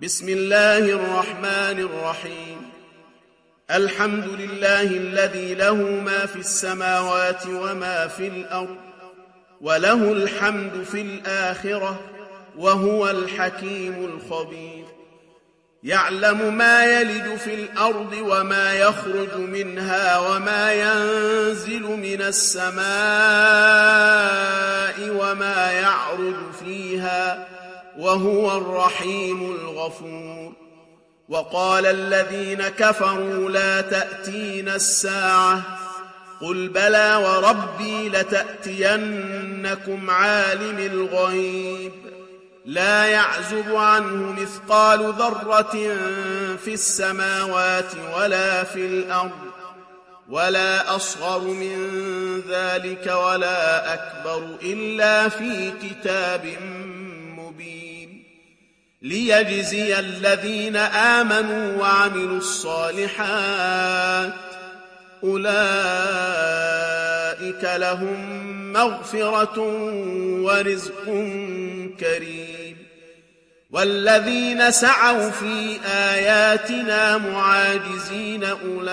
بسم الله الرحمن الرحيم. الحمد لله الذي له ما في السماوات وما في الأرض، وله الحمد في الآخرة، وهو الحكيم الخبير. يعلم ما يلج في الأرض وما يخرج منها وما ينزل من السماء وما يعرج فيها، وهو الرحيم الغفور. وقال الذين كفروا لا تأتينا الساعة، قل بلى وربي لتأتينكم عالم الغيب لا يعزب عنه مثقال ذرة في السماوات ولا في الأرض، ولا أصغر من ذلك ولا أكبر إلا في كتاب مبين، ليجزي الذين آمنوا وعملوا الصالحات أولئك لهم مغفرة ورزق كريم. والذين سعوا في آياتنا معاجزين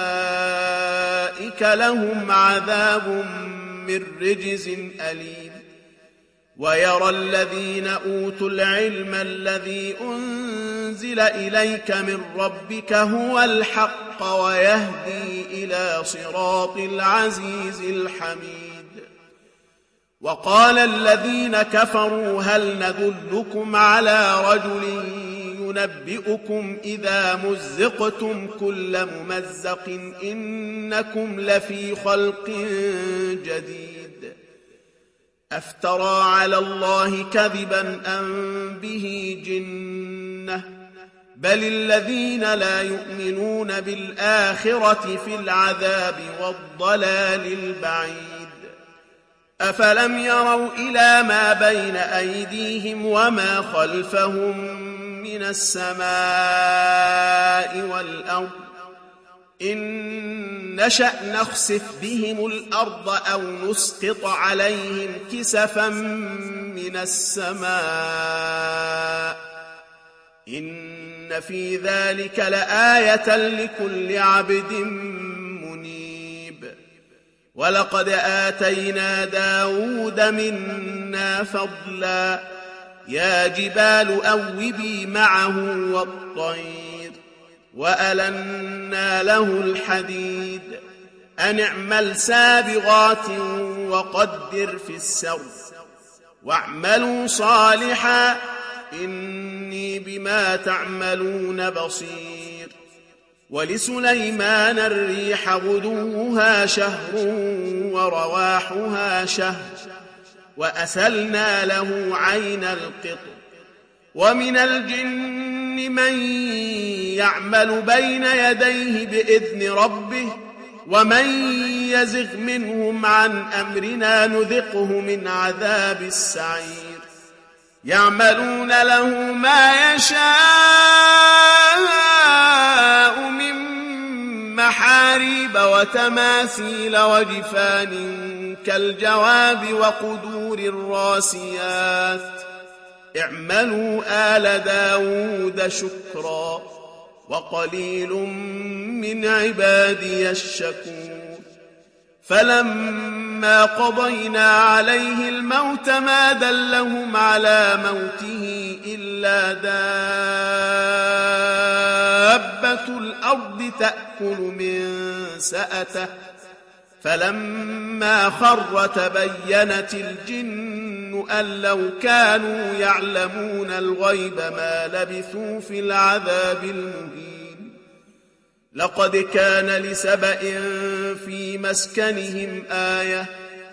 أولئك لهم عذاب من رجز أليم. ويرى الذين أوتوا العلم الذي أنزل إليك من ربك هو الحق ويهدي إلى صراط العزيز الحميد. وقال الذين كفروا هل ندلكم على رجل ينبئكم إذا مزقتم كل ممزق إنكم لفي خلق جديد. أفترى على الله كذبا أم به جنة، بل الذين لا يؤمنون بالآخرة في العذاب والضلال البعيد. أفلم يروا إلى ما بين أيديهم وما خلفهم من السماء والأرض إن نشأ نخسف بهم الأرض أو نسقط عليهم كسفا من السماء إن في ذلك لآية لكل عبد منيب. ولقد آتينا داود منا فضلا يا جبال أوبي معه والطير وألنا له الحديد أن اعمل سابغات وقدر في السرد واعملوا صالحا إني بما تعملون بصير. ولسليمان الريح غدوها شهر ورواحها شهر وأسلنا له عين القطر. ومن الجن من يعمل بين يديه بإذن ربه ومن يزغ منهم عن أمرنا نذقه من عذاب السعير. يعملون له ما يشاء من محاريب وتماثيل وجفان كالجواب وقدور الراسيات اعملوا آل داود شكرا وقليل من عبادي الشكور. فلما قضينا عليه الموت ما دلهم على موته إلا دابة الأرض تأكل من سأته فلما خر تبينت الجن أن لو كانوا يعلمون الغيب ما لبثوا في العذاب المهين. لقد كان لسبأ في مسكنهم آية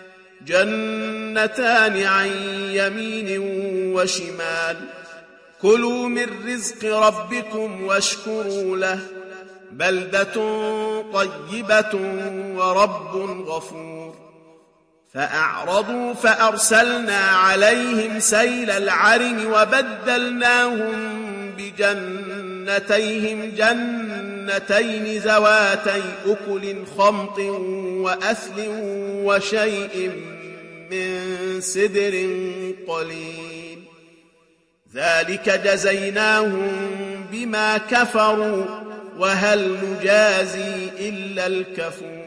جنتان عن يمين وشمال كلوا من رزق ربكم واشكروا له بلدة طيبة ورب غفور. فأعرضوا فأرسلنا عليهم سيل العرم وبدلناهم بجنتيهم جنتين ذواتي أكل خمط وأثل وشيء من سدر قليل ذلك جزيناهم بما كفروا وهل نجازي إلا الكفور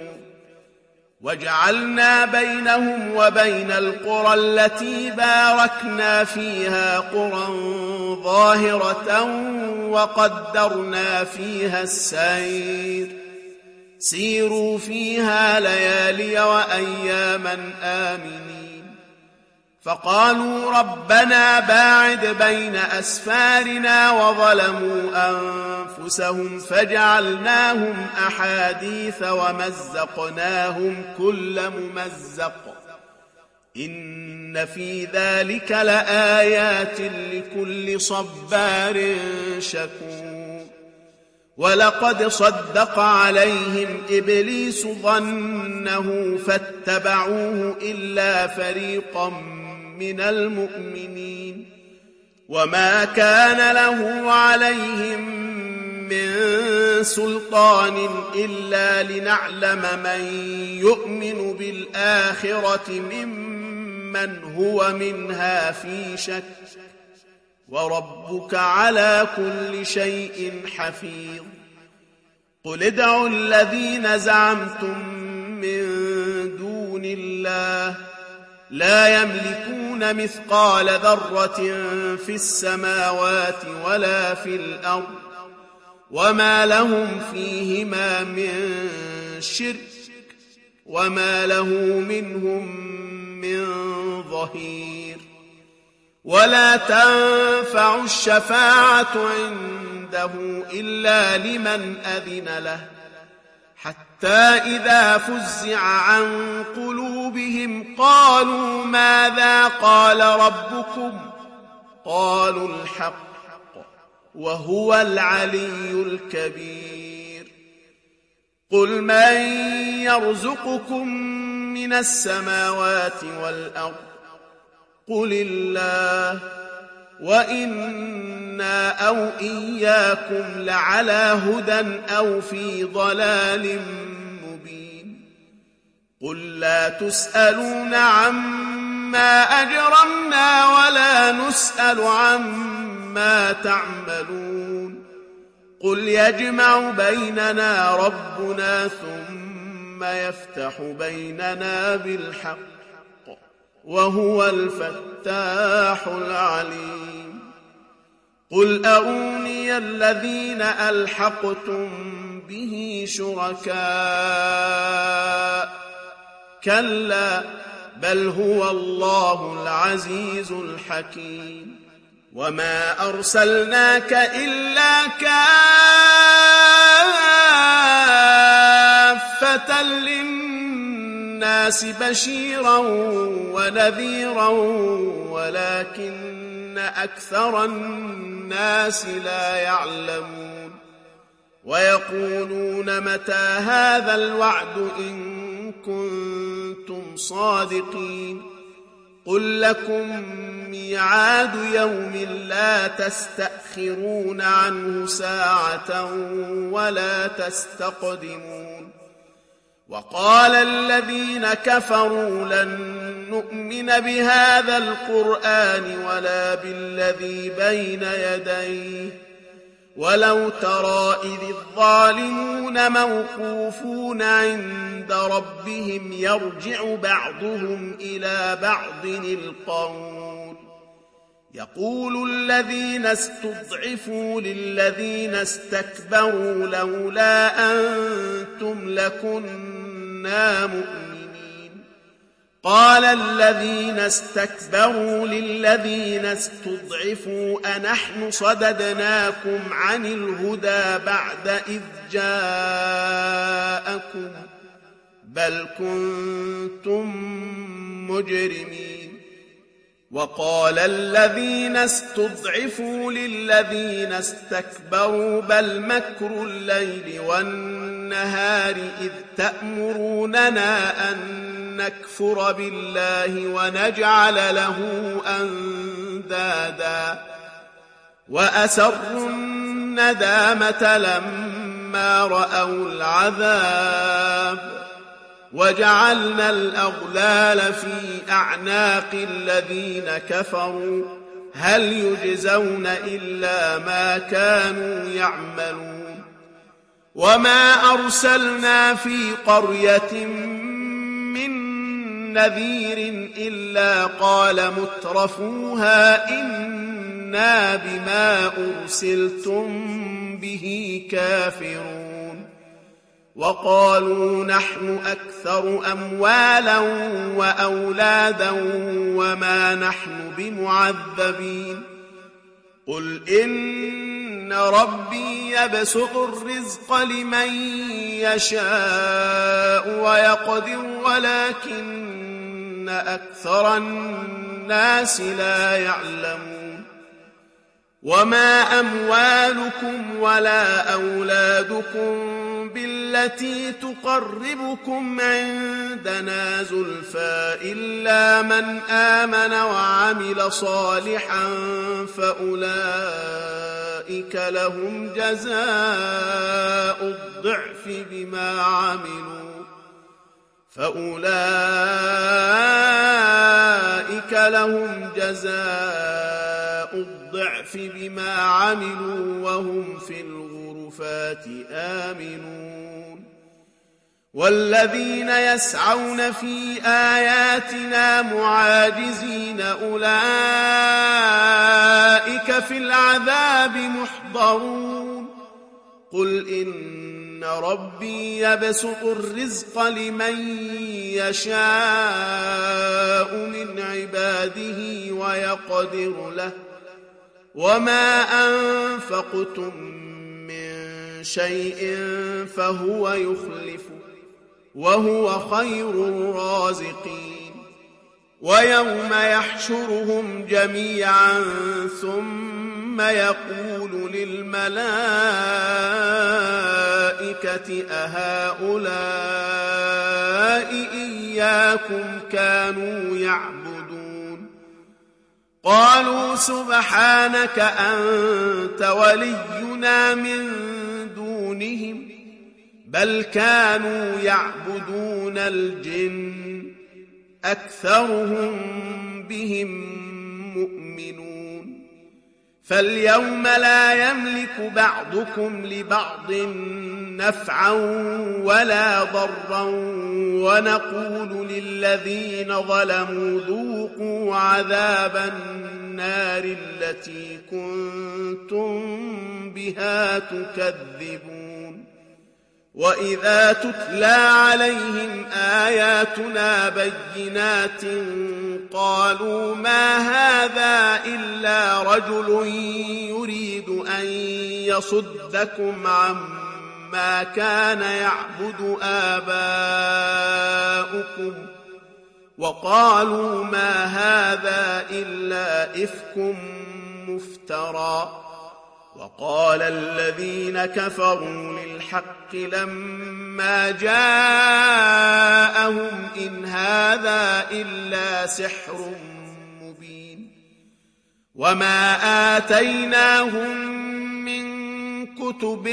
وجعلنا بينهم وبين القرى التي باركنا فيها قرى ظاهرة وقدرنا فيها السير سيروا فيها ليالي وأياما آمنين فقالوا ربنا باعد بين أسفارنا وظلموا أنفسهم فجعلناهم أحاديث ومزقناهم كل ممزق إن في ذلك لآيات لكل صبار شكور ولقد صدق عليهم إبليس ظنه فاتبعوه إلا فريقا من المؤمنين وما كان له عليهم من سلطان إلا لنعلم من يؤمن بالآخرة ممن هو منها في شك وربك على كل شيء حفيظ قل ادعوا الذين زعمتم من دون الله لا يملكون مثقال ذرة في السماوات ولا في الأرض وما لهم فيهما من شرك وما له منهم من ظهير ولا تنفع الشفاعة عنده إلا لمن أذن له حتى إذا فزع عن قلوبهم قالوا ماذا قال ربكم قالوا الحق وهو العلي الكبير قل من يرزقكم من السماوات والأرض قل الله وإنا أو إياكم لعلى هدى أو في ضلال مبين قل لا تسألون عما أجرمنا ولا نسأل عما تعملون قل يجمع بيننا ربنا ثم يفتح بيننا بالحق وهو الفتاح العليم قل أروني الذين ألحقتم به شركاء كلا بل هو الله العزيز الحكيم وما أرسلناك إلا كافة للناس بشيرا ونذيرا ولكن أكثر الناس لا يعلمون ويقولون متى هذا الوعد إن كنتم صادقين قل لكم ميعاد يوم لا تستأخرون عنه ساعة ولا تستقدمون وقال الذين كفروا لن نؤمن بهذا القرآن ولا بالذي بين يديه ولو ترى إذ الظالمون موقوفون عند ربهم يرجع بعضهم إلى بعض القول يقول الذين استضعفوا للذين استكبروا لولا أنتم لكنا مؤمنين قال الذين استكبروا للذين استضعفوا أنحن صددناكم عن الهدى بعد إذ جاءكم بل كنتم مجرمين وقال الذين استضعفوا للذين استكبروا بل مكر الليل والنهار إذ تأمروننا أن نكفر بالله ونجعل له أندادا وأسروا الندامة لما رأوا العذاب وجعلنا الأغلال في أعناق الذين كفروا هل يجزون إلا ما كانوا يعملون وما أرسلنا في قرية من نذير إلا قال مترفوها إنا بما أرسلتم به كافرون وقالوا نحن أكثر أموالا وأولادا وما نحن بمعذبين قل إن ربي يبسط الرزق لمن يشاء ويقدر ولكن أكثر الناس لا يعلمون وما أموالكم ولا أولادكم بالتي تقربكم عندنا زلفى إلا من آمن وعمل صالحا فأولئك لهم جزاء الضعف بما عملوا وهم في الغرفات آمنون والذين يسعون في آياتنا معاجزين أولئك في العذاب محضرون قل إن ربي يبسط الرزق لمن يشاء من عباده ويقدر له وما أنفقتم من شيء فهو يخلفه وهو خير الرازقين ويوم يحشرهم جميعا ثم يقول للملائكة أهؤلاء إياكم كانوا يعبدون قالوا سبحانك أنت ولينا من دونهم بل كانوا يعبدون الجن أكثرهم بهم مؤمنون فاليوم لا يملك بعضكم لبعض نفعا ولا ضرا ونقول للذين ظلموا ذوقوا عذاب النار التي كنتم بها تكذبون وإذا تتلى عليهم آياتنا بينات قالوا ما هذا إلا رجل يريد أن يصدكم عما كان يعبد آباؤكم وقالوا ما هذا إلا إفك مفترى وقال الذين كفروا للحق لما جاءهم إن هذا إلا سحر مبين وما آتيناهم من كتب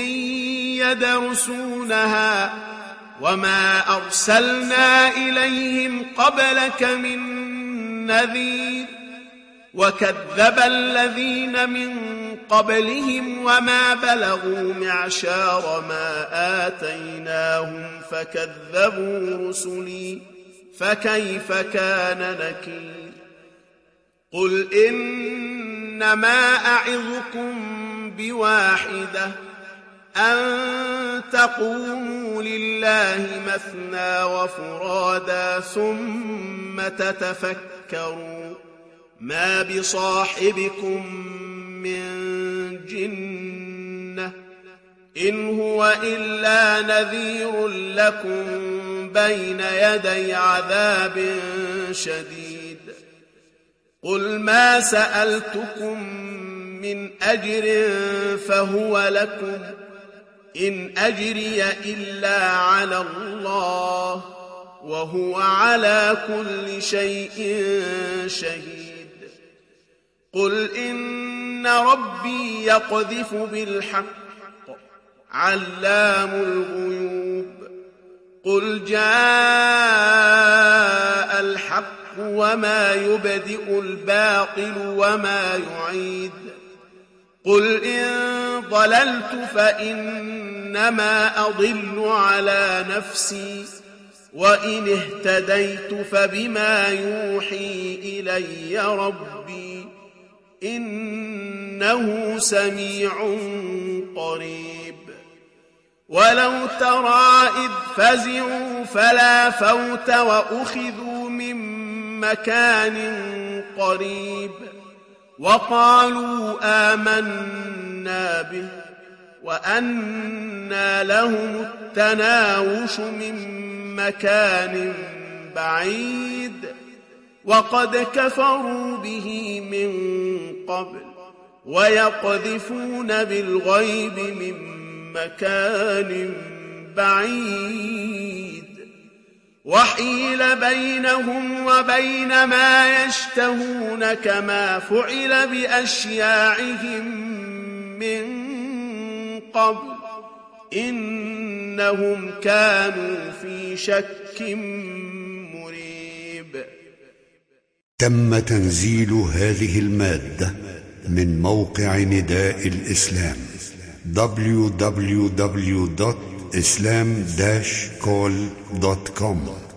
يدرسونها وما أرسلنا إليهم قبلك من نذير وكذب الذين من قبلهم وما بلغوا معشار ما آتيناهم فكذبوا رسلي فكيف كان نكير قل إنما أعظكم بواحدة أن تقوموا لله مثنى وفرادا ثم تتفكروا ما بصاحبكم من جنة إن هو إلا نذير لكم بين يدي عذاب شديد قل ما سألتكم من أجر فهو لكم إن أجري إلا على الله وهو على كل شيء شهيد قل إن ربي يقذف بالحق علام الغيوب قل جاء الحق وما يبدئ الباطل وما يعيد قل إن ضللت فإنما أضل على نفسي وإن اهتديت فبما يوحي إلي ربي إنه سميع قريب ولو ترى إذ فزعوا فلا فوت وأخذوا من مكان قريب وقالوا آمنا به وأنى لهم التناوش من مكان بعيد وقد كفروا به من قبل ويقذفون بالغيب من مكان بعيد وحيل بينهم وبين ما يشتهون كما فعل بأشياعهم من قبل إنهم كانوا في شك مريب. تم تنزيل هذه المادة من موقع نداء الإسلام www.islam-call.com